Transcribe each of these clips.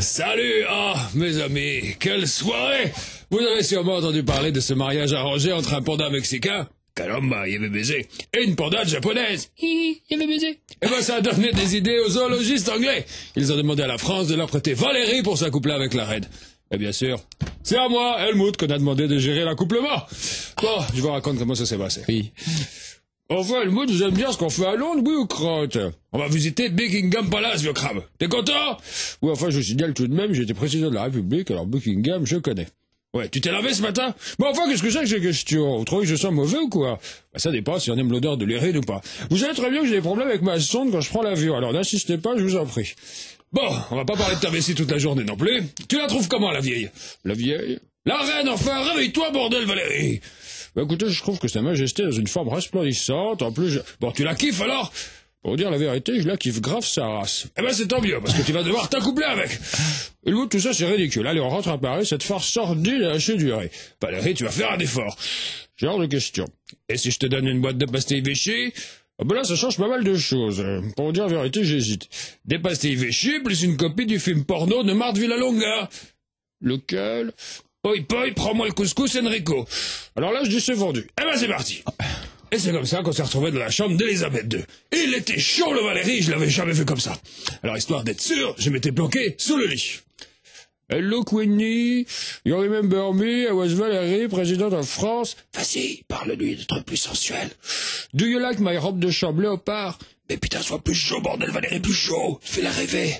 Salut, mes amis, quelle soirée! Vous avez sûrement entendu parler de ce mariage arrangé entre un panda mexicain, caramba, il y avait baiser, et une panda japonaise, il y avait baiser. Eh ben, ça a donné des idées aux zoologistes anglais. Ils ont demandé à la France de leur prêter Valérie pour s'accoupler avec la reine. Et bien sûr, c'est à moi, Helmut, qu'on a demandé de gérer l'accouplement. Bon, je vous raconte comment ça s'est passé. Oui. Enfin, Helmut, vous aimez bien ce qu'on fait à Londres, oui ou crotte? On va visiter Buckingham Palace, vieux crabe. T'es content? Oui, enfin, je signale tout de même, j'étais président de la République, alors Buckingham, je connais. Ouais, tu t'es lavé ce matin? Mais enfin, qu'est-ce que c'est que ces questions? Vous trouvez que je sens mauvais ou quoi? Ben, ça dépend si on aime l'odeur de l'urine ou pas. Vous savez très bien que j'ai des problèmes avec ma sonde quand je prends l'avion, alors n'insistez pas, je vous en prie. Bon, on va pas parler de ta vessie toute la journée non plus. Tu la trouves comment, la vieille? La vieille? La reine, enfin, réveille-toi, bordel, Valérie! Ben écoutez, je trouve que Sa Majesté est dans une forme resplendissante, en plus, Bon, tu la kiffes alors? Pour dire la vérité, je la kiffe grave sa race. Eh ben c'est tant mieux, parce que tu vas devoir t'accoupler avec. Helmut, tout ça c'est ridicule. Allez, on rentre à Paris, cette farce sordide et hachée durée. Valérie, tu vas faire un effort. J'ai hors de question. Et si je te donne une boîte de pastilles Vichy? Ah ben là, ça change pas mal de choses. Pour dire la vérité, j'hésite. Des pastilles Vichy, plus une copie du film porno de Marthe Villalonga. Lequel? Poi, prends-moi le couscous Enrico. Alors là, je dis c'est vendu. Eh ben c'est parti. Et c'est comme ça qu'on s'est retrouvés dans la chambre d'Elisabeth II. Il était chaud, le Valérie, je l'avais jamais vu comme ça. Alors, histoire d'être sûr, je m'étais bloqué sous le lit. Hello, Queenie. You remember me? I was Valérie, présidente de France. Vas-y, parle-lui de trucs plus sensuels. Do you like my robe de chambre léopard? Mais putain, sois plus chaud, bordel, Valérie, plus chaud. Fais-la rêver.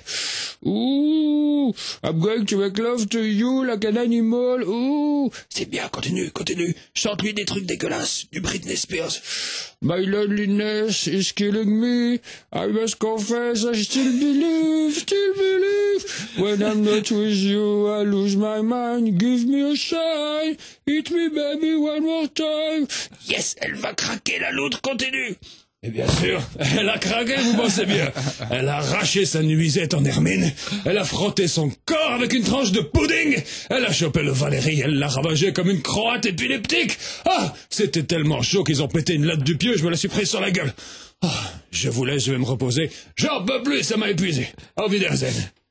Ouh, I'm going to make love to you like an animal. Ouh, c'est bien, continue. Chante-lui des trucs dégueulasses, du Britney Spears. My loneliness is killing me. I must confess, I still believe. When I'm not with you, I lose my mind. Give me a sign. Hit me, baby, one more time. Yes, elle va craquer, la l'autre, continue. Et bien sûr, elle a craqué, vous pensez bien. Elle a arraché sa nuisette en hermine, elle a frotté son corps avec une tranche de pudding, elle a chopé le Valérie, elle l'a ravagé comme une croate épileptique. Ah, c'était tellement chaud qu'ils ont pété une latte du pieu, je me la suis prise sur la gueule. Ah, je vous laisse, je vais me reposer. J'en peux plus, ça m'a épuisé. Auf Wiedersehen.